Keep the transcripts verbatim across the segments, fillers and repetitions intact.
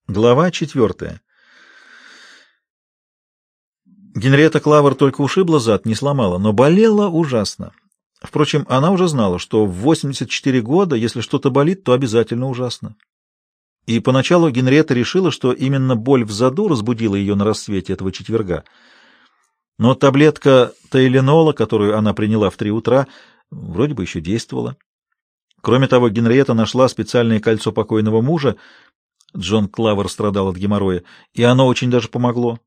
Глава четвертая. Генриетта Клавер только ушибла зад, не сломала, но болела ужасно. Впрочем, она уже знала, что в восемьдесят четыре года, если что-то болит, то обязательно ужасно. И поначалу Генриетта решила, что именно боль в заду разбудила ее на рассвете этого четверга. Но таблетка тайленола, которую она приняла в три утра, вроде бы еще действовала. Кроме того, Генриетта нашла специальное кольцо покойного мужа. Джон Клавер страдал от геморроя, и оно очень даже помогло.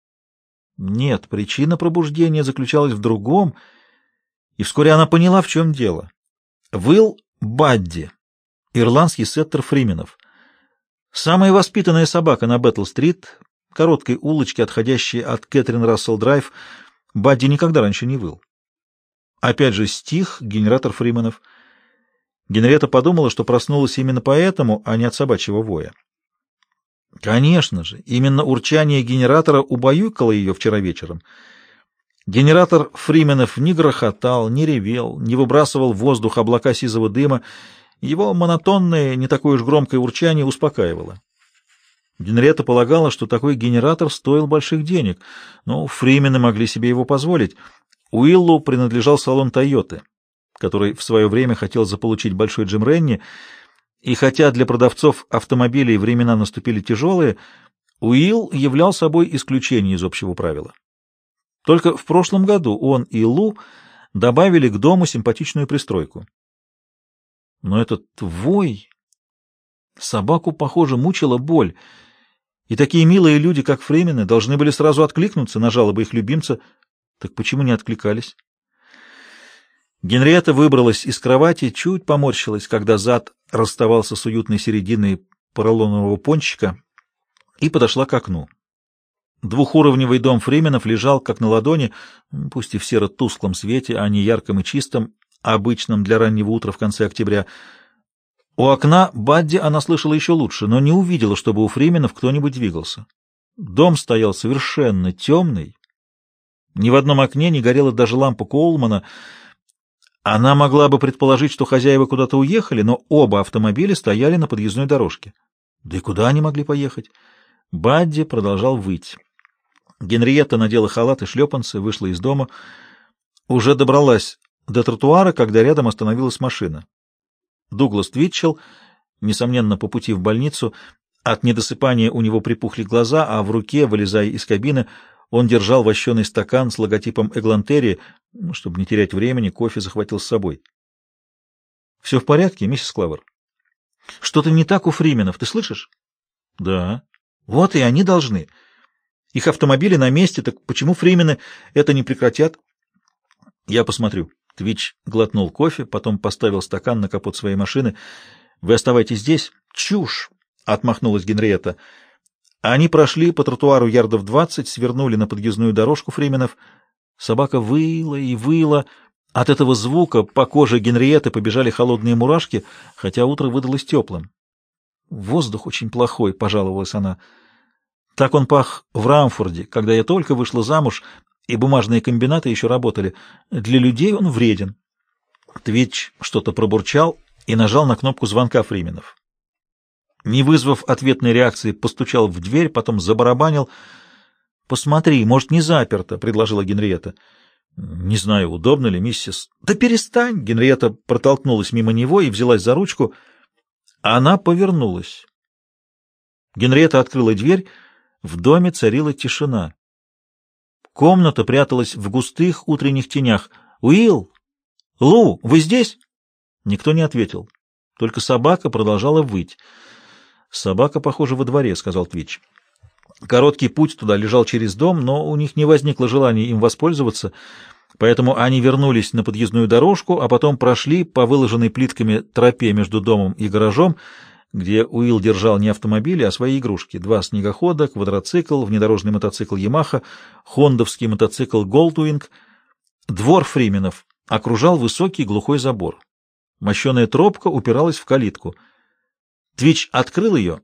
Нет, причина пробуждения заключалась в другом, и вскоре она поняла, в чем дело. Выл Бадди, ирландский сеттер Фрименов. Самая воспитанная собака на Бэттл-стрит, короткой улочке, отходящей от Кэтрин Рассел-драйв, Бадди никогда раньше не выл. Опять же стих генератор Фрименов. Генриетта подумала, что проснулась именно поэтому, а не от собачьего воя. Конечно же, именно урчание генератора убаюкало ее вчера вечером. Генератор Фрименов не грохотал, не ревел, не выбрасывал в воздух облака сизого дыма. Его монотонное, не такое уж громкое урчание успокаивало. Генриетта полагала, что такой генератор стоил больших денег, но Фримены могли себе его позволить. Уиллу принадлежал салон «Тойоты», который в свое время хотел заполучить большой Джим Ренни. И хотя для продавцов автомобилей времена наступили тяжелые, Уилл являл собой исключение из общего правила. Только в прошлом году он и Лу добавили к дому симпатичную пристройку. Но этот вой... Собаку, похоже, мучила боль, и такие милые люди, как Фримены, должны были сразу откликнуться на жалобы их любимца. Так почему не откликались? Генриетта выбралась из кровати, чуть поморщилась, когда зад расставался с уютной серединой поролонового пончика, и подошла к окну. Двухуровневый дом Фрименов лежал как на ладони, пусть и в серо-тусклом свете, а не ярком и чистом, обычном для раннего утра в конце октября. У окна Бадди она слышала еще лучше, но не увидела, чтобы у Фрименов кто-нибудь двигался. Дом стоял совершенно темный. Ни в одном окне не горела даже лампа Коулмана. Она могла бы предположить, что хозяева куда-то уехали, но оба автомобиля стояли на подъездной дорожке. Да и куда они могли поехать? Бадди продолжал выть. Генриетта надела халат и шлепанцы, вышла из дома. Уже добралась до тротуара, когда рядом остановилась машина. Дуглас Твитчелл, несомненно, по пути в больницу, от недосыпания у него припухли глаза, а в руке, вылезая из кабины, он держал вощеный стакан с логотипом Эглантерии. Чтобы не терять времени, кофе захватил с собой. — Все в порядке, миссис Клавер? — Что-то не так у Фрименов, ты слышишь? — Да. — Вот и они должны. Их автомобили на месте, так почему Фримены это не прекратят? — Я посмотрю. Твич глотнул кофе, потом поставил стакан на капот своей машины. — Вы оставайтесь здесь? — Чушь! — отмахнулась Генриетта. Они прошли по тротуару ярдов двадцать, свернули на подъездную дорожку Фрименов. Собака выла и выла. От этого звука по коже Генриетты побежали холодные мурашки, хотя утро выдалось теплым. «Воздух очень плохой», — пожаловалась она. «Так он пах в Рамфорде, когда я только вышла замуж, и бумажные комбинаты еще работали. Для людей он вреден». Твич что-то пробурчал и нажал на кнопку звонка Фрименов. Не вызвав ответной реакции, постучал в дверь, потом забарабанил. «Посмотри, может, не заперто», — предложила Генриетта. «Не знаю, удобно ли, миссис...» «Да перестань!» — Генриетта протолкнулась мимо него и взялась за ручку. Она повернулась. Генриетта открыла дверь. В доме царила тишина. Комната пряталась в густых утренних тенях. «Уилл! Лу, вы здесь?» Никто не ответил. Только собака продолжала выть. «Собака, похоже, во дворе», — сказал Твич. Короткий путь туда лежал через дом, но у них не возникло желания им воспользоваться, поэтому они вернулись на подъездную дорожку, а потом прошли по выложенной плитками тропе между домом и гаражом, где Уилл держал не автомобили, а свои игрушки. Два снегохода, квадроцикл, внедорожный мотоцикл «Ямаха», хондовский мотоцикл «Голдуинг». Двор Фрименов окружал высокий глухой забор. Мощеная тропка упиралась в калитку. Твич открыл ее,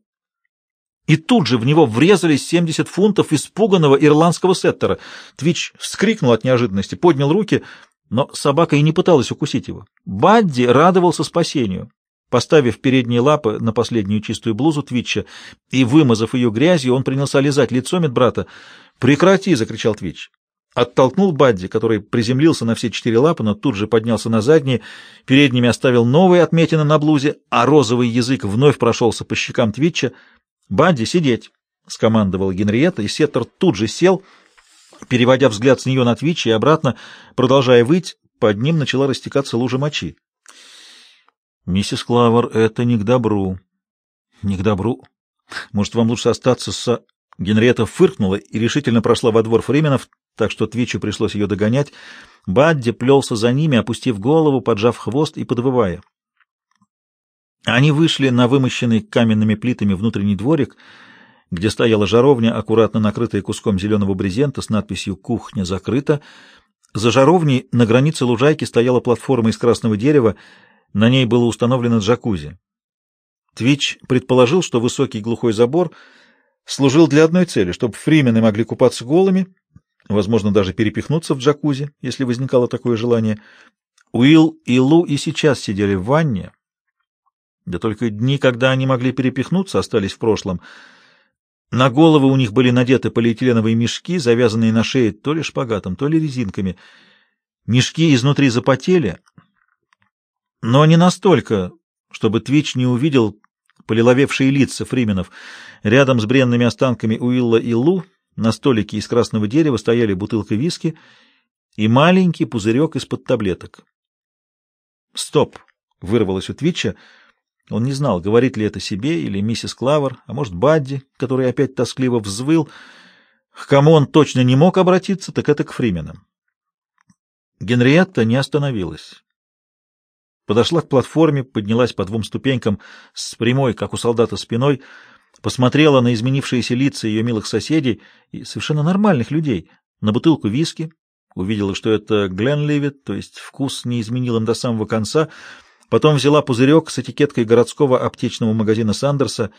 и тут же в него врезались семьдесят фунтов испуганного ирландского сеттера. Твич вскрикнул от неожиданности, поднял руки, но собака и не пыталась укусить его. Бадди радовался спасению. Поставив передние лапы на последнюю чистую блузу Твитча и вымазав ее грязью, он принялся лизать лицо медбрата. «Прекрати!» — закричал Твитч. Оттолкнул Бадди, который приземлился на все четыре лапы, но тут же поднялся на задние, передними оставил новые отметины на блузе, а розовый язык вновь прошелся по щекам Твитча. «Бадди, сидеть!» — скомандовала Генриетта, и Сеттер тут же сел, переводя взгляд с нее на Твитча и обратно, продолжая выть, под ним начала растекаться лужа мочи. «Миссис Клавер, это не к добру». «Не к добру? Может, вам лучше остаться с...» Генриетта фыркнула и решительно прошла во двор Фрименов, так что Твитчу пришлось ее догонять. Бадди плелся за ними, опустив голову, поджав хвост и подвывая. Они вышли на вымощенный каменными плитами внутренний дворик, где стояла жаровня, аккуратно накрытая куском зеленого брезента с надписью «Кухня закрыта». За жаровней на границе лужайки стояла платформа из красного дерева, на ней было установлено джакузи. Твитч предположил, что высокий глухой забор служил для одной цели, чтобы фримены могли купаться голыми, возможно, даже перепихнуться в джакузи, если возникало такое желание. Уилл и Лу и сейчас сидели в ванне, да только дни, когда они могли перепихнуться, остались в прошлом. На головы у них были надеты полиэтиленовые мешки, завязанные на шее то ли шпагатом, то ли резинками. Мешки изнутри запотели, но не настолько, чтобы Твитч не увидел полиловевшие лица фрименов. Рядом с бренными останками Уилла и Лу на столике из красного дерева стояли бутылка виски и маленький пузырек из-под таблеток. «Стоп!» — вырвалось у Твитча. Он не знал, говорит ли это себе или миссис Клавер, а может, Бадди, который опять тоскливо взвыл. К кому он точно не мог обратиться, так это к фрименам. Генриетта не остановилась. Подошла к платформе, поднялась по двум ступенькам с прямой, как у солдата, спиной, посмотрела на изменившиеся лица ее милых соседей и совершенно нормальных людей, на бутылку виски, увидела, что это Гленливет, то есть вкус не изменил им до самого конца, потом взяла пузырек с этикеткой городского аптечного магазина Сандерса.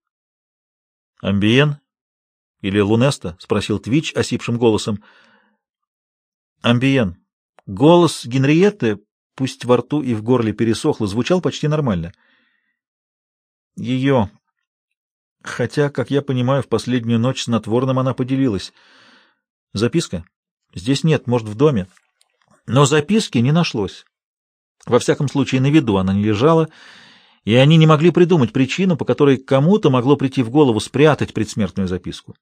«Амбиен или Лунеста?» — спросил Твитч осипшим голосом. «Амбиен». Голос Генриетты, пусть во рту и в горле пересохло, звучал почти нормально. Ее... Хотя, как я понимаю, в последнюю ночь снотворным она поделилась. Записка? Здесь нет, может, в доме. Но записки не нашлось. Во всяком случае, на виду она не лежала, и они не могли придумать причину, по которой кому-то могло прийти в голову спрятать предсмертную записку.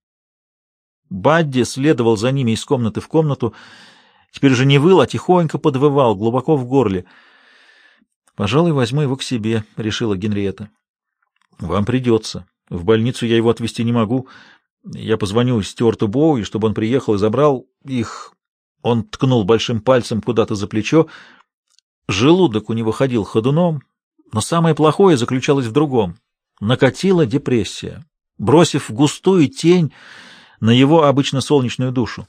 Бадди следовал за ними из комнаты в комнату, теперь уже не выл, а тихонько подвывал, глубоко в горле. «Пожалуй, возьму его к себе», — решила Генриетта. «Вам придется. В больницу я его отвезти не могу. Я позвоню Стюарту Боуи, чтобы он приехал и забрал их». Он ткнул большим пальцем куда-то за плечо. Желудок у него ходил ходуном, но самое плохое заключалось в другом. Накатила депрессия, бросив густую тень на его обычно солнечную душу.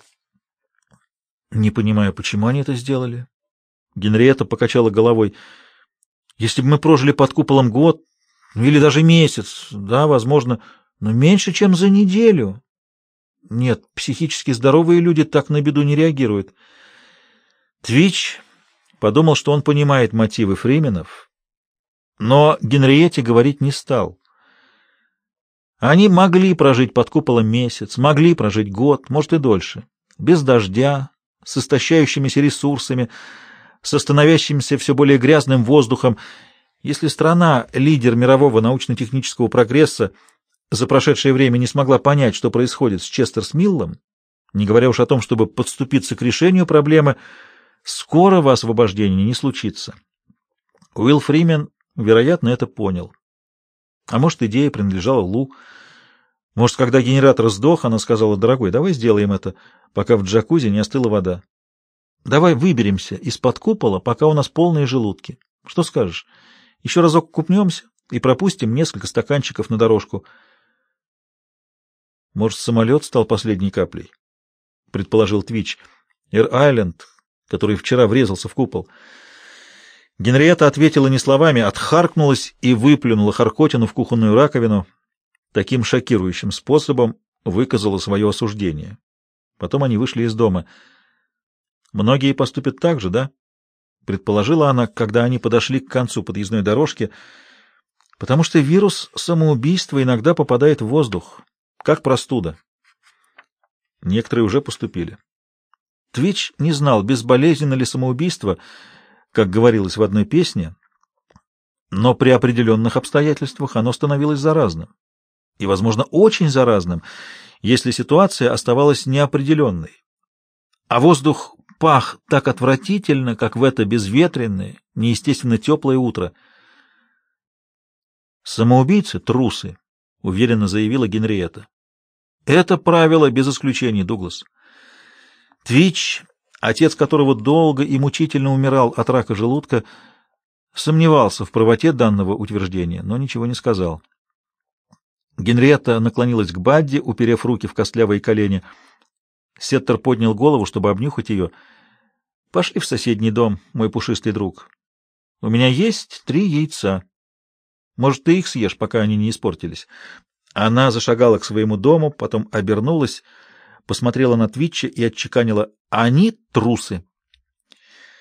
Не понимаю, почему они это сделали. Генриетта покачала головой. Если бы мы прожили под куполом год, или даже месяц, да, возможно, но меньше, чем за неделю. Нет, психически здоровые люди так на беду не реагируют. Твитч подумал, что он понимает мотивы фрименов, но Генриетте говорить не стал. Они могли прожить под куполом месяц, могли прожить год, может и дольше, без дождя, с истощающимися ресурсами, с становящимся все более грязным воздухом. Если страна, лидер мирового научно-технического прогресса, за прошедшее время не смогла понять, что происходит с Честерс-Миллом, не говоря уж о том, чтобы подступиться к решению проблемы, скорого освобождения не случится. Уилл Фримен, вероятно, это понял. А может, идея принадлежала Лу. Может, когда генератор сдох, она сказала: «Дорогой, давай сделаем это, пока в джакузи не остыла вода. Давай выберемся из-под купола, пока у нас полные желудки. Что скажешь? Еще разок купнемся и пропустим несколько стаканчиков на дорожку». Может, самолет стал последней каплей, предположил Твитч. Эр-Айленд, который вчера врезался в купол. Генриетта ответила не словами, отхаркнулась и выплюнула Харкотину в кухонную раковину. Таким шокирующим способом выказала свое осуждение. Потом они вышли из дома. «Многие поступят так же, да?» — предположила она, когда они подошли к концу подъездной дорожки. Потому что вирус самоубийства иногда попадает в воздух, как простуда. Некоторые уже поступили. Твич не знал, безболезненно ли самоубийство, как говорилось в одной песне, но при определенных обстоятельствах оно становилось заразным. И, возможно, очень заразным, если ситуация оставалась неопределенной. А воздух пах так отвратительно, как в это безветренное, неестественно теплое утро. «Самоубийцы — трусы», — уверенно заявила Генриетта. «Это правило без исключений, Дуглас». Твич, отец которого долго и мучительно умирал от рака желудка, сомневался в правоте данного утверждения, но ничего не сказал. Генриетта наклонилась к Бадди, уперев руки в костлявые колени. Сеттер поднял голову, чтобы обнюхать ее. «Пошли в соседний дом, мой пушистый друг. У меня есть три яйца. Может, ты их съешь, пока они не испортились». Она зашагала к своему дому, потом обернулась, посмотрела на Твитча и отчеканила: «Они трусы».